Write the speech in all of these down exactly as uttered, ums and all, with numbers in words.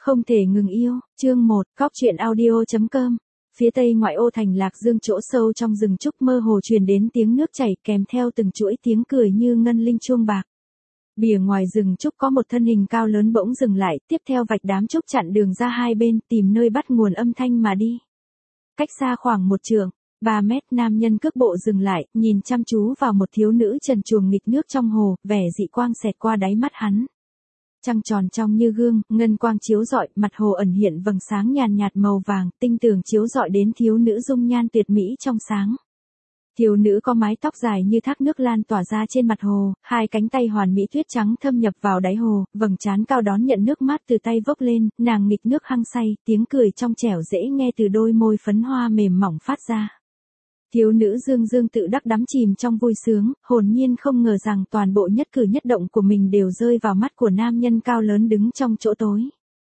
Không thể ngừng yêu, chương một, cóc truyện audio chấm com. Phía tây ngoại ô thành Lạc Dương chỗ sâu trong rừng trúc mơ hồ truyền đến tiếng nước chảy kèm theo từng chuỗi tiếng cười như ngân linh chuông bạc. Bìa ngoài rừng trúc có một thân hình cao lớn bỗng dừng lại, tiếp theo vạch đám trúc chặn đường ra hai bên, tìm nơi bắt nguồn âm thanh mà đi. Cách xa khoảng một trượng, ba mét, nam nhân cước bộ dừng lại, nhìn chăm chú vào một thiếu nữ trần truồng nghịch nước trong hồ, vẻ dị quang xẹt qua đáy mắt hắn. Trăng tròn trong như gương, ngân quang chiếu rọi, mặt hồ ẩn hiện vầng sáng nhàn nhạt màu vàng, tinh tường chiếu rọi đến thiếu nữ dung nhan tuyệt mỹ trong sáng. Thiếu nữ có mái tóc dài như thác nước lan tỏa ra trên mặt hồ, hai cánh tay hoàn mỹ tuyết trắng thâm nhập vào đáy hồ, vầng trán cao đón nhận nước mát từ tay vốc lên, nàng nghịch nước hăng say, tiếng cười trong trẻo dễ nghe từ đôi môi phấn hoa mềm mỏng phát ra. Thiếu nữ dương dương tự đắc đắm chìm trong vui sướng, hồn nhiên không ngờ rằng toàn bộ nhất cử nhất động của mình đều rơi vào mắt của nam nhân cao lớn đứng trong chỗ tối.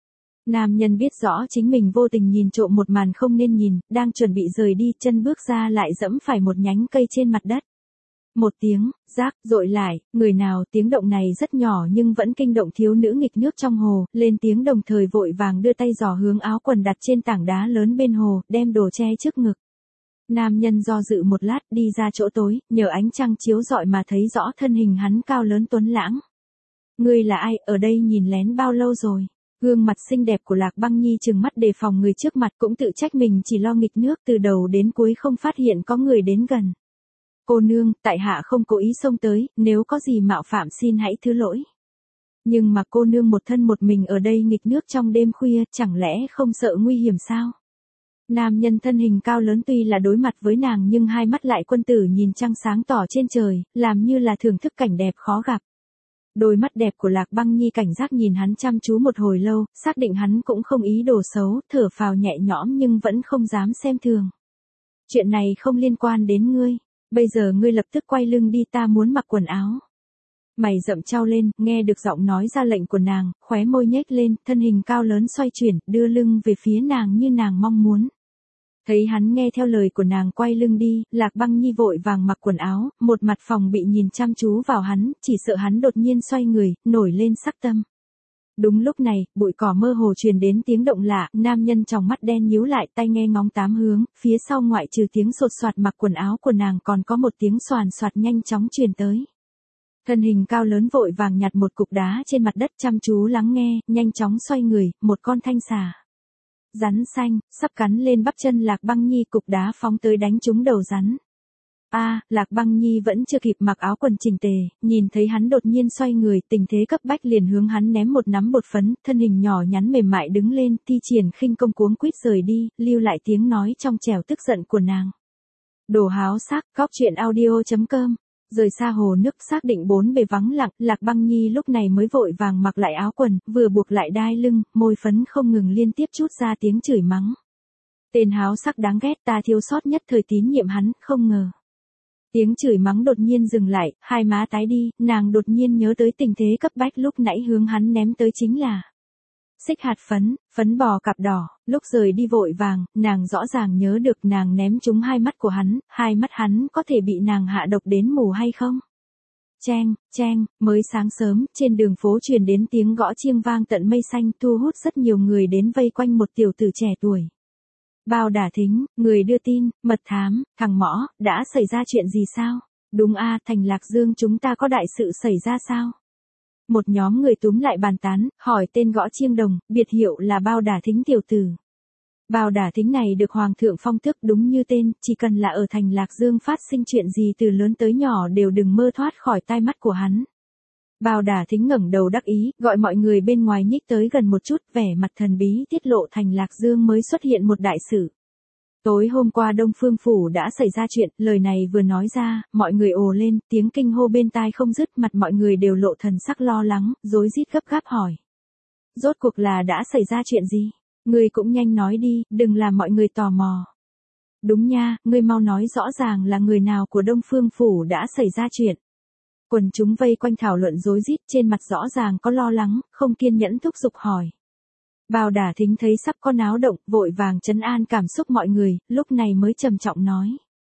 Nam nhân biết rõ chính mình vô tình nhìn trộm một màn không nên nhìn, đang chuẩn bị rời đi, chân bước ra lại dẫm phải một nhánh cây trên mặt đất. Một tiếng, rác, dội lại, người nào, tiếng động này rất nhỏ nhưng vẫn kinh động thiếu nữ nghịch nước trong hồ, lên tiếng đồng thời vội vàng đưa tay giỏ hướng áo quần đặt trên tảng đá lớn bên hồ, đem đồ che trước ngực. Nam nhân do dự một lát đi ra chỗ tối, nhờ ánh trăng chiếu rọi mà thấy rõ thân hình hắn cao lớn tuấn lãng. Ngươi là ai, ở đây nhìn lén bao lâu rồi? Gương mặt xinh đẹp của Lạc Băng Nhi trừng mắt đề phòng người trước mặt, cũng tự trách mình chỉ lo nghịch nước từ đầu đến cuối không phát hiện có người đến gần. Cô nương, tại hạ không cố ý xông tới, nếu có gì mạo phạm xin hãy thứ lỗi. Nhưng mà cô nương một thân một mình ở đây nghịch nước trong đêm khuya, chẳng lẽ không sợ nguy hiểm sao? Nam nhân thân hình cao lớn tuy là đối mặt với nàng nhưng hai mắt lại quân tử nhìn trăng sáng tỏ trên trời, làm như là thưởng thức cảnh đẹp khó gặp. Đôi mắt đẹp của Lạc Băng Nhi cảnh giác nhìn hắn chăm chú một hồi lâu, xác định hắn cũng không ý đồ xấu, thở phào nhẹ nhõm nhưng vẫn không dám xem thường. Chuyện này không liên quan đến ngươi, bây giờ ngươi lập tức quay lưng đi, ta muốn mặc quần áo. Mày rậm trao lên, nghe được giọng nói ra lệnh của nàng, khóe môi nhếch lên, thân hình cao lớn xoay chuyển, đưa lưng về phía nàng như nàng mong muốn. Thấy hắn nghe theo lời của nàng quay lưng đi, Lạc Băng Nhi vội vàng mặc quần áo, một mặt phòng bị nhìn chăm chú vào hắn, chỉ sợ hắn đột nhiên xoay người, nổi lên sắc tâm. Đúng lúc này, bụi cỏ mơ hồ truyền đến tiếng động lạ, nam nhân tròng mắt đen nhíu lại, tai nghe ngóng tám hướng, phía sau ngoại trừ tiếng sột soạt mặc quần áo của nàng còn có một tiếng xoàn xoạt nhanh chóng truyền tới. Thân hình cao lớn vội vàng nhặt một cục đá trên mặt đất chăm chú lắng nghe, nhanh chóng xoay người, một con thanh xà rắn xanh, sắp cắn lên bắp chân Lạc Băng Nhi, cục đá phóng tới đánh trúng đầu rắn. A, à, Lạc Băng Nhi vẫn chưa kịp mặc áo quần chỉnh tề, nhìn thấy hắn đột nhiên xoay người, tình thế cấp bách liền hướng hắn ném một nắm bột phấn, thân hình nhỏ nhắn mềm mại đứng lên, thi triển khinh công cuống quýt rời đi, lưu lại tiếng nói trong trẻo tức giận của nàng. Đồ háo sắc, cóc truyện audio chấm com. Rời xa hồ nước xác định bốn bề vắng lặng, Lạc Băng Nhi lúc này mới vội vàng mặc lại áo quần, vừa buộc lại đai lưng, môi phấn không ngừng liên tiếp trút ra tiếng chửi mắng. Tên háo sắc đáng ghét, ta thiếu sót nhất thời tín nhiệm hắn, không ngờ. Tiếng chửi mắng đột nhiên dừng lại, hai má tái đi, nàng đột nhiên nhớ tới tình thế cấp bách lúc nãy hướng hắn ném tới chính là xích hạt phấn, phấn bò cặp đỏ, lúc rời đi vội vàng, nàng rõ ràng nhớ được nàng ném trúng hai mắt của hắn, hai mắt hắn có thể bị nàng hạ độc đến mù hay không? Cheng, cheng, mới sáng sớm, trên đường phố truyền đến tiếng gõ chiêng vang tận mây xanh, thu hút rất nhiều người đến vây quanh một tiểu tử trẻ tuổi. Bao Đả Thính, người đưa tin, mật thám, thằng Mõ, đã xảy ra chuyện gì sao? Đúng a, thành Lạc Dương chúng ta có đại sự xảy ra sao? Một nhóm người túm lại bàn tán, hỏi tên gõ chiêng đồng, biệt hiệu là Bao Đả Thính tiểu tử. Bao Đả Thính này được Hoàng thượng phong tước đúng như tên, chỉ cần là ở thành Lạc Dương phát sinh chuyện gì từ lớn tới nhỏ đều đừng mơ thoát khỏi tai mắt của hắn. Bao Đả Thính ngẩng đầu đắc ý, gọi mọi người bên ngoài nhích tới gần một chút, vẻ mặt thần bí tiết lộ thành Lạc Dương mới xuất hiện một đại sự. Tối hôm qua Đông Phương Phủ đã xảy ra chuyện, lời này vừa nói ra, mọi người ồ lên, tiếng kinh hô bên tai không dứt, mặt mọi người đều lộ thần sắc lo lắng, rối rít gấp gáp hỏi. Rốt cuộc là đã xảy ra chuyện gì? Ngươi cũng nhanh nói đi, đừng làm mọi người tò mò. Đúng nha, ngươi mau nói rõ ràng là người nào của Đông Phương Phủ đã xảy ra chuyện. Quần chúng vây quanh thảo luận rối rít, trên mặt rõ ràng có lo lắng, không kiên nhẫn thúc giục hỏi. Bao Đả Thính thấy sắp có náo động, vội vàng trấn an cảm xúc mọi người, lúc này mới trầm trọng nói.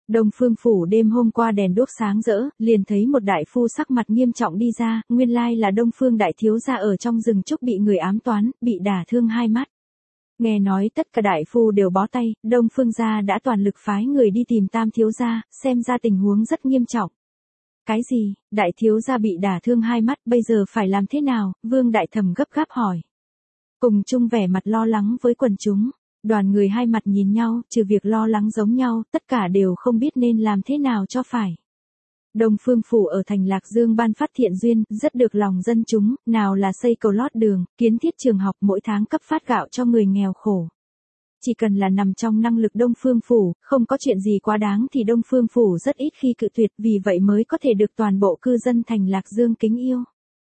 Đông Phương phủ đêm hôm qua đèn đuốc sáng rỡ, liền thấy một đại phu sắc mặt nghiêm trọng đi ra, nguyên lai là Đông Phương đại thiếu gia ở trong rừng trúc bị người ám toán, bị đả thương hai mắt. Nghe nói tất cả đại phu đều bó tay, Đông Phương gia đã toàn lực phái người đi tìm Tam thiếu gia, xem ra tình huống rất nghiêm trọng. Cái gì, đại thiếu gia bị đả thương hai mắt, bây giờ phải làm thế nào? Vương Đại Thẩm gấp gáp hỏi. Cùng chung vẻ mặt lo lắng với quần chúng, đoàn người hai mặt nhìn nhau, trừ việc lo lắng giống nhau, tất cả đều không biết nên làm thế nào cho phải. Đông Phương phủ ở thành Lạc Dương ban phát thiện duyên, rất được lòng dân chúng, nào là xây cầu lót đường, kiến thiết trường học, mỗi tháng cấp phát gạo cho người nghèo khổ. Chỉ cần là nằm trong năng lực Đông Phương phủ, không có chuyện gì quá đáng thì Đông Phương phủ rất ít khi cự tuyệt, vì vậy mới có thể được toàn bộ cư dân thành Lạc Dương kính yêu.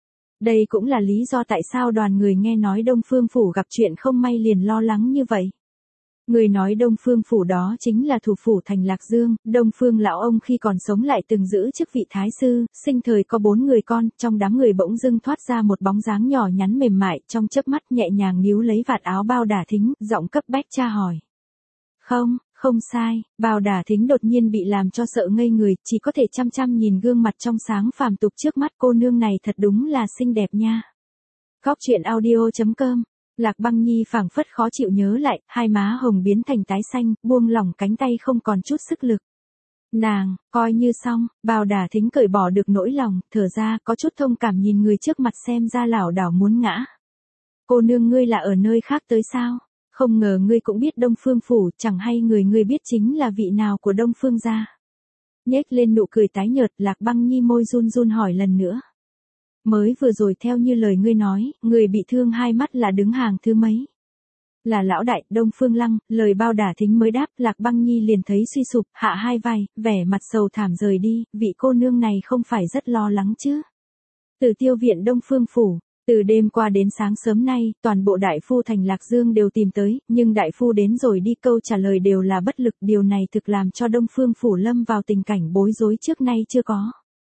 Đây cũng là lý do tại sao đoàn người nghe nói Đông Phương phủ gặp chuyện không may liền lo lắng như vậy. Người nói Đông Phương phủ đó chính là thủ phủ thành Lạc Dương, Đông Phương lão ông khi còn sống lại từng giữ chức vị thái sư, sinh thời có bốn người con, trong đám người bỗng dưng thoát ra một bóng dáng nhỏ nhắn mềm mại, trong chớp mắt nhẹ nhàng níu lấy vạt áo Bao Đả Thính, giọng cấp bách tra hỏi. Không, không sai, Bao Đả Thính đột nhiên bị làm cho sợ ngây người, chỉ có thể chăm chăm nhìn gương mặt trong sáng phàm tục trước mắt, cô nương này thật đúng là xinh đẹp nha. Góc truyện audio chấm com. Lạc Băng Nhi phảng phất khó chịu nhớ lại, hai má hồng biến thành tái xanh, buông lỏng cánh tay không còn chút sức lực. Nàng, coi như xong, Bao Đả Thính cởi bỏ được nỗi lòng, thở ra, có chút thông cảm nhìn người trước mặt xem ra lảo đảo muốn ngã. Cô nương ngươi là ở nơi khác tới sao? Không ngờ ngươi cũng biết Đông Phương phủ, chẳng hay người ngươi biết chính là vị nào của Đông Phương gia. Nhếch lên nụ cười tái nhợt, Lạc Băng Nhi môi run run hỏi lần nữa. Mới vừa rồi theo như lời ngươi nói, người bị thương hai mắt là đứng hàng thứ mấy? Là lão đại, Đông Phương Lăng, lời Bao Đả Thính mới đáp, Lạc Băng Nhi liền thấy suy sụp, hạ hai vai, vẻ mặt sầu thảm rời đi, vị cô nương này không phải rất lo lắng chứ? Từ Tiêu viện Đông Phương phủ, từ đêm qua đến sáng sớm nay, toàn bộ đại phu thành Lạc Dương đều tìm tới, nhưng đại phu đến rồi đi câu trả lời đều là bất lực, điều này thực làm cho Đông Phương phủ lâm vào tình cảnh bối rối trước nay chưa có.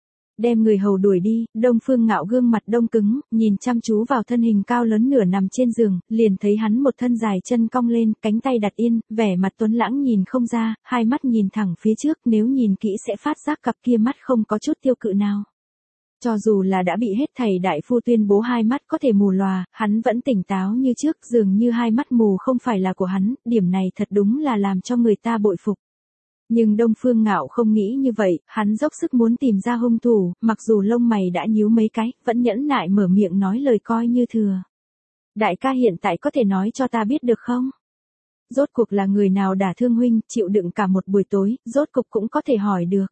Đem người hầu đuổi đi, Đông Phương Ngạo gương mặt đông cứng, nhìn chăm chú vào thân hình cao lớn nửa nằm trên giường, liền thấy hắn một thân dài chân cong lên, cánh tay đặt yên, vẻ mặt tuấn lãng nhìn không ra, hai mắt nhìn thẳng phía trước, nếu nhìn kỹ sẽ phát giác cặp kia mắt không có chút tiêu cự nào. Cho dù là đã bị hết thầy đại phu tuyên bố hai mắt có thể mù lòa, hắn vẫn tỉnh táo như trước, dường như hai mắt mù không phải là của hắn, điểm này thật đúng là làm cho người ta bội phục. Nhưng Đông Phương Ngạo không nghĩ như vậy, hắn dốc sức muốn tìm ra hung thủ, mặc dù lông mày đã nhíu mấy cái, vẫn nhẫn nại mở miệng nói lời coi như thừa. Đại ca hiện tại có thể nói cho ta biết được không? Rốt cuộc là người nào đả thương huynh, chịu đựng cả một buổi tối, rốt cuộc cũng có thể hỏi được.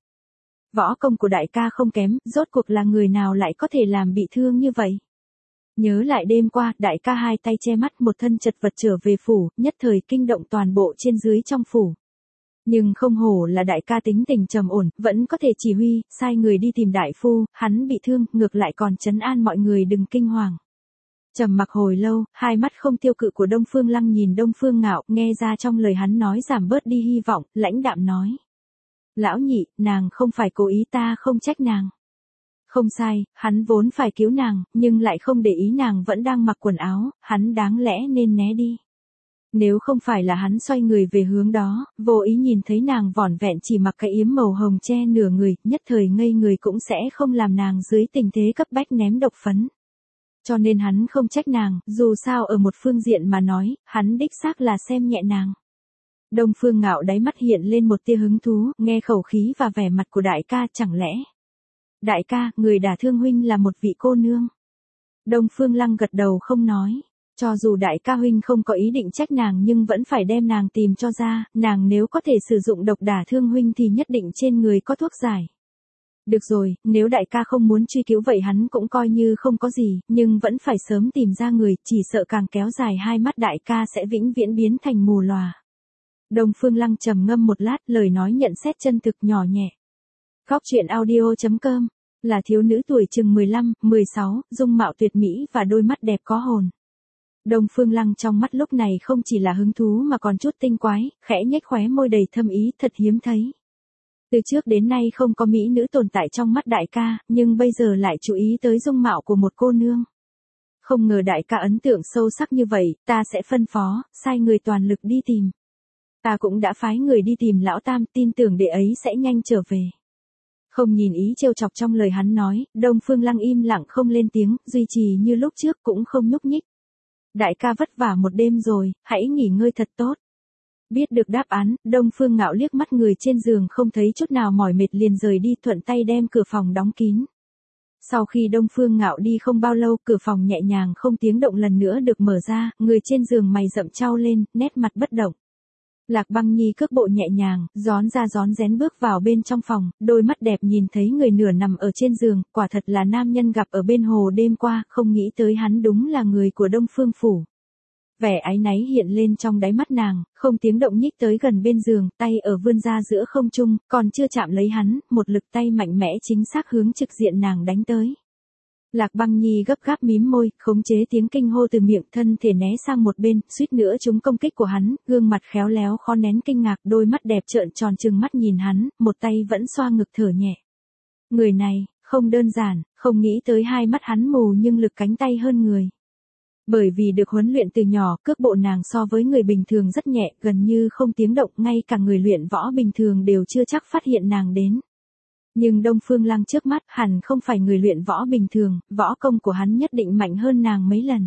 Võ công của đại ca không kém, rốt cuộc là người nào lại có thể làm bị thương như vậy? Nhớ lại đêm qua, đại ca hai tay che mắt một thân chật vật trở về phủ, nhất thời kinh động toàn bộ trên dưới trong phủ. Nhưng không hổ là đại ca tính tình trầm ổn, vẫn có thể chỉ huy, sai người đi tìm đại phu, hắn bị thương, ngược lại còn trấn an mọi người đừng kinh hoàng. Trầm mặc hồi lâu, hai mắt không tiêu cự của Đông Phương Lăng nhìn Đông Phương Ngạo, nghe ra trong lời hắn nói giảm bớt đi hy vọng, lãnh đạm nói. Lão nhị, nàng không phải cố ý, ta không trách nàng. Không sai, hắn vốn phải cứu nàng, nhưng lại không để ý nàng vẫn đang mặc quần áo, hắn đáng lẽ nên né đi. Nếu không phải là hắn xoay người về hướng đó, vô ý nhìn thấy nàng vỏn vẹn chỉ mặc cái yếm màu hồng che nửa người, nhất thời ngây người cũng sẽ không làm nàng dưới tình thế cấp bách ném độc phấn. Cho nên hắn không trách nàng, dù sao ở một phương diện mà nói, hắn đích xác là xem nhẹ nàng. Đông Phương Ngạo đáy mắt hiện lên một tia hứng thú, nghe khẩu khí và vẻ mặt của đại ca, chẳng lẽ. Đại ca, người đả thương huynh là một vị cô nương. Đông Phương Lăng gật đầu không nói. Cho dù đại ca huynh không có ý định trách nàng nhưng vẫn phải đem nàng tìm cho ra, nàng nếu có thể sử dụng độc đả thương huynh thì nhất định trên người có thuốc giải. Được rồi, nếu đại ca không muốn truy cứu vậy hắn cũng coi như không có gì, nhưng vẫn phải sớm tìm ra người, chỉ sợ càng kéo dài hai mắt đại ca sẽ vĩnh viễn biến thành mù lòa. Đông Phương Lăng trầm ngâm một lát, lời nói nhận xét chân thực nhỏ nhẹ. Góc truyện audio chấm com, là thiếu nữ tuổi chừng mười lăm, mười sáu, dung mạo tuyệt mỹ và đôi mắt đẹp có hồn. Đông Phương Lăng trong mắt lúc này không chỉ là hứng thú mà còn chút tinh quái, khẽ nhếch khóe môi đầy thâm ý, thật hiếm thấy. Từ trước đến nay không có mỹ nữ tồn tại trong mắt đại ca, nhưng bây giờ lại chú ý tới dung mạo của một cô nương. Không ngờ đại ca ấn tượng sâu sắc như vậy, ta sẽ phân phó, sai người toàn lực đi tìm. Ta cũng đã phái người đi tìm lão tam, tin tưởng đệ ấy sẽ nhanh trở về. Không nhìn ý trêu chọc trong lời hắn nói, Đông Phương Lăng im lặng không lên tiếng, duy trì như lúc trước cũng không nhúc nhích. Đại ca vất vả một đêm rồi, hãy nghỉ ngơi thật tốt. Biết được đáp án, Đông Phương Ngạo liếc mắt người trên giường không thấy chút nào mỏi mệt liền rời đi, thuận tay đem cửa phòng đóng kín. Sau khi Đông Phương Ngạo đi không bao lâu, cửa phòng nhẹ nhàng không tiếng động lần nữa được mở ra, người trên giường mày rậm chau lên, nét mặt bất động. Lạc Băng Nhi cước bộ nhẹ nhàng, rón ra rón rén bước vào bên trong phòng, đôi mắt đẹp nhìn thấy người nửa nằm ở trên giường, quả thật là nam nhân gặp ở bên hồ đêm qua, không nghĩ tới hắn đúng là người của Đông Phương Phủ. Vẻ áy náy hiện lên trong đáy mắt nàng, không tiếng động nhích tới gần bên giường, tay ở vươn ra giữa không trung, còn chưa chạm lấy hắn, một lực tay mạnh mẽ chính xác hướng trực diện nàng đánh tới. Lạc Băng Nhi gấp gáp mím môi, khống chế tiếng kinh hô từ miệng, thân thể né sang một bên, suýt nữa trúng công kích của hắn, gương mặt khéo léo khó nén kinh ngạc, đôi mắt đẹp trợn tròn trừng mắt nhìn hắn, một tay vẫn xoa ngực thở nhẹ. Người này, không đơn giản, không nghĩ tới hai mắt hắn mù nhưng lực cánh tay hơn người. Bởi vì được huấn luyện từ nhỏ, cước bộ nàng so với người bình thường rất nhẹ, gần như không tiếng động, ngay cả người luyện võ bình thường đều chưa chắc phát hiện nàng đến. Nhưng Đông Phương Lăng trước mắt hẳn không phải người luyện võ bình thường, võ công của hắn nhất định mạnh hơn nàng mấy lần.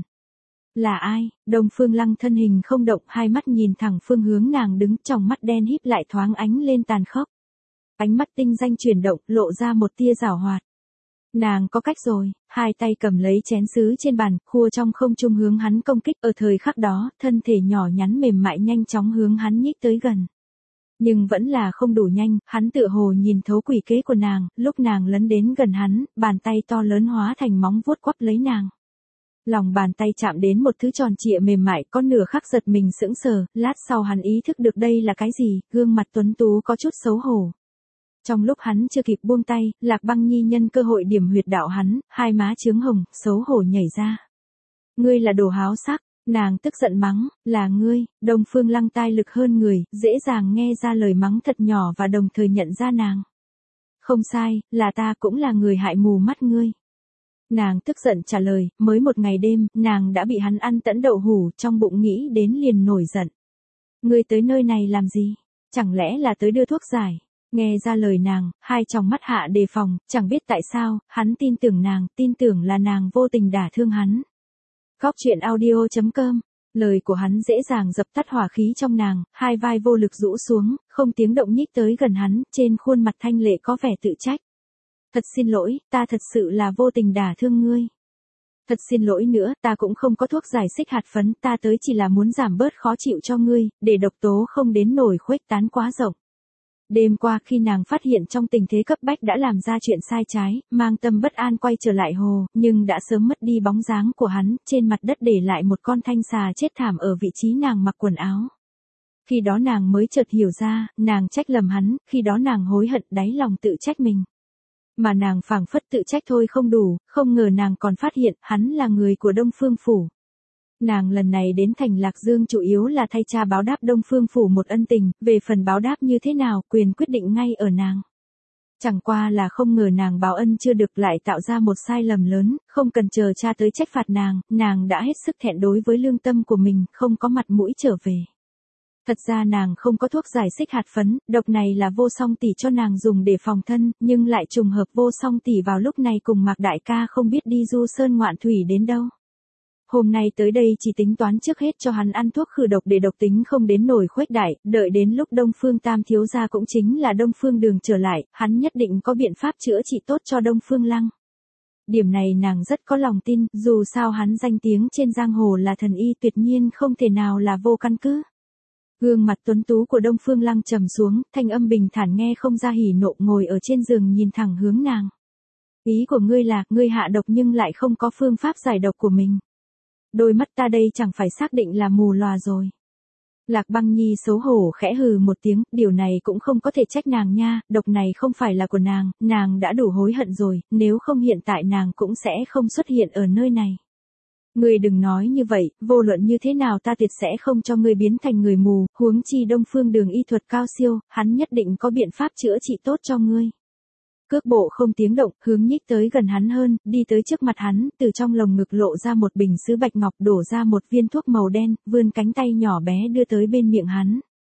Là ai? Đông Phương Lăng thân hình không động, hai mắt nhìn thẳng phương hướng nàng đứng, trong mắt đen híp lại thoáng ánh lên tàn khốc. Ánh mắt tinh danh chuyển động, lộ ra một tia giảo hoạt. Nàng có cách rồi, hai tay cầm lấy chén sứ trên bàn, khua trong không trung hướng hắn công kích, ở thời khắc đó, thân thể nhỏ nhắn mềm mại nhanh chóng hướng hắn nhích tới gần. Nhưng vẫn là không đủ nhanh, hắn tựa hồ nhìn thấu quỷ kế của nàng, lúc nàng lấn đến gần hắn, bàn tay to lớn hóa thành móng vuốt quắp lấy nàng. Lòng bàn tay chạm đến một thứ tròn trịa mềm mại, có nửa khắc giật mình sững sờ, lát sau hắn ý thức được đây là cái gì, gương mặt tuấn tú có chút xấu hổ. Trong lúc hắn chưa kịp buông tay, Lạc Băng Nhi nhân cơ hội điểm huyệt đạo hắn, hai má chướng hồng, xấu hổ nhảy ra. Ngươi là đồ háo sắc, nàng tức giận mắng, là ngươi. Đông Phương Lăng tai lực hơn người, dễ dàng nghe ra lời mắng thật nhỏ và đồng thời nhận ra nàng. Không sai, là ta cũng là người hại mù mắt ngươi. Nàng tức giận trả lời, mới một ngày đêm, nàng đã bị hắn ăn tẫn đậu hủ, trong bụng nghĩ đến liền nổi giận. Ngươi tới nơi này làm gì? Chẳng lẽ là tới đưa thuốc giải? Nghe ra lời nàng, hai tròng mắt hạ đề phòng, chẳng biết tại sao, hắn tin tưởng nàng, tin tưởng là nàng vô tình đả thương hắn. Góc truyện audio chấm com, lời của hắn dễ dàng dập tắt hỏa khí trong nàng, hai vai vô lực rũ xuống, không tiếng động nhích tới gần hắn, trên khuôn mặt thanh lệ có vẻ tự trách. Thật xin lỗi, ta thật sự là vô tình đả thương ngươi. Thật xin lỗi nữa, ta cũng không có thuốc giải xích hạt phấn, ta tới chỉ là muốn giảm bớt khó chịu cho ngươi, để độc tố không đến nổi khuếch tán quá rộng. Đêm qua khi nàng phát hiện trong tình thế cấp bách đã làm ra chuyện sai trái, mang tâm bất an quay trở lại hồ, nhưng đã sớm mất đi bóng dáng của hắn, trên mặt đất để lại một con thanh xà chết thảm ở vị trí nàng mặc quần áo. Khi đó nàng mới chợt hiểu ra, nàng trách lầm hắn, khi đó nàng hối hận đáy lòng tự trách mình. Mà nàng phảng phất tự trách thôi không đủ, không ngờ nàng còn phát hiện hắn là người của Đông Phương Phủ. Nàng lần này đến thành Lạc Dương chủ yếu là thay cha báo đáp Đông Phương Phủ một ân tình, về phần báo đáp như thế nào, quyền quyết định ngay ở nàng. Chẳng qua là không ngờ nàng báo ân chưa được lại tạo ra một sai lầm lớn, không cần chờ cha tới trách phạt nàng, nàng đã hết sức thẹn đối với lương tâm của mình, không có mặt mũi trở về. Thật ra nàng không có thuốc giải xích hạt phấn, độc này là Vô Song tỷ cho nàng dùng để phòng thân, nhưng lại trùng hợp Vô Song tỷ vào lúc này cùng Mạc đại ca không biết đi du sơn ngoạn thủy đến đâu. Hôm nay tới đây chỉ tính toán trước hết cho hắn ăn thuốc khử độc để độc tính không đến nổi khuếch đại, đợi đến lúc Đông Phương Tam thiếu gia cũng chính là Đông Phương Đường trở lại, hắn nhất định có biện pháp chữa trị tốt cho Đông Phương Lăng. Điểm này nàng rất có lòng tin, dù sao hắn danh tiếng trên giang hồ là thần y tuyệt nhiên không thể nào là vô căn cứ. Gương mặt tuấn tú của Đông Phương Lăng trầm xuống, thanh âm bình thản nghe không ra hỉ nộ, ngồi ở trên giường nhìn thẳng hướng nàng. Ý của ngươi là, ngươi hạ độc nhưng lại không có phương pháp giải độc của mình. Đôi mắt ta đây chẳng phải xác định là mù lòa rồi. Lạc Băng Nhi xấu hổ khẽ hừ một tiếng, điều này cũng không có thể trách nàng nha, độc này không phải là của nàng, nàng đã đủ hối hận rồi, nếu không hiện tại nàng cũng sẽ không xuất hiện ở nơi này. Ngươi đừng nói như vậy, vô luận như thế nào ta tuyệt sẽ không cho ngươi biến thành người mù, huống chi Đông Phương Đường y thuật cao siêu, hắn nhất định có biện pháp chữa trị tốt cho ngươi. Cước bộ không tiếng động, hướng nhích tới gần hắn hơn, đi tới trước mặt hắn, từ trong lồng ngực lộ ra một bình sứ bạch ngọc, đổ ra một viên thuốc màu đen, vươn cánh tay nhỏ bé đưa tới bên miệng hắn.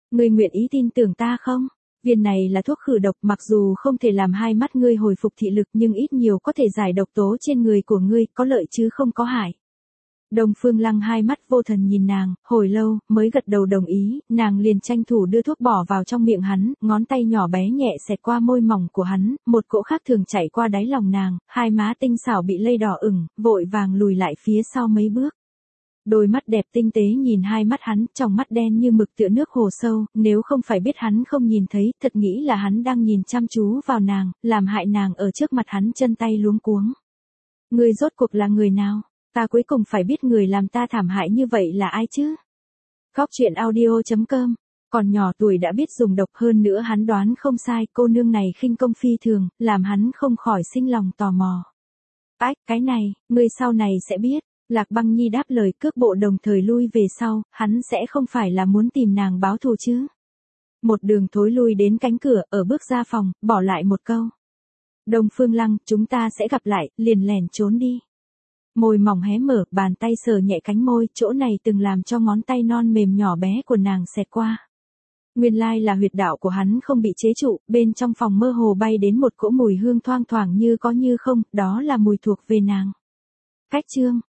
Ngươi nguyện ý tin tưởng ta không? Viên này là thuốc khử độc, mặc dù không thể làm hai mắt ngươi hồi phục thị lực nhưng ít nhiều có thể giải độc tố trên người của ngươi, có lợi chứ không có hại. Đông Phương Lăng hai mắt vô thần nhìn nàng, hồi lâu, mới gật đầu đồng ý, nàng liền tranh thủ đưa thuốc bỏ vào trong miệng hắn, ngón tay nhỏ bé nhẹ xẹt qua môi mỏng của hắn, một cỗ khác thường chảy qua đáy lòng nàng, hai má tinh xảo bị lây đỏ ửng, vội vàng lùi lại phía sau mấy bước. Đôi mắt đẹp tinh tế nhìn hai mắt hắn, trong mắt đen như mực tựa nước hồ sâu, nếu không phải biết hắn không nhìn thấy, thật nghĩ là hắn đang nhìn chăm chú vào nàng, làm hại nàng ở trước mặt hắn chân tay luống cuống. Ngươi rốt cuộc là người nào? Ta cuối cùng phải biết người làm ta thảm hại như vậy là ai chứ? Cóc truyện audio chấm com. Còn nhỏ tuổi đã biết dùng độc, hơn nữa hắn đoán không sai, cô nương này khinh công phi thường, làm hắn không khỏi sinh lòng tò mò. Ách, cái này, ngươi sau này sẽ biết. Lạc Băng Nhi đáp lời, cước bộ đồng thời lui về sau, hắn sẽ không phải là muốn tìm nàng báo thù chứ? Một đường thối lui đến cánh cửa, ở bước ra phòng, bỏ lại một câu. Đông Phương Lăng, chúng ta sẽ gặp lại, liền lẻn trốn đi. Môi mỏng hé mở, bàn tay sờ nhẹ cánh môi, chỗ này từng làm cho ngón tay non mềm nhỏ bé của nàng xẹt qua. Nguyên lai là huyệt đạo của hắn không bị chế trụ, bên trong phòng mơ hồ bay đến một cỗ mùi hương thoang thoảng như có như không, đó là mùi thuộc về nàng. Cách chương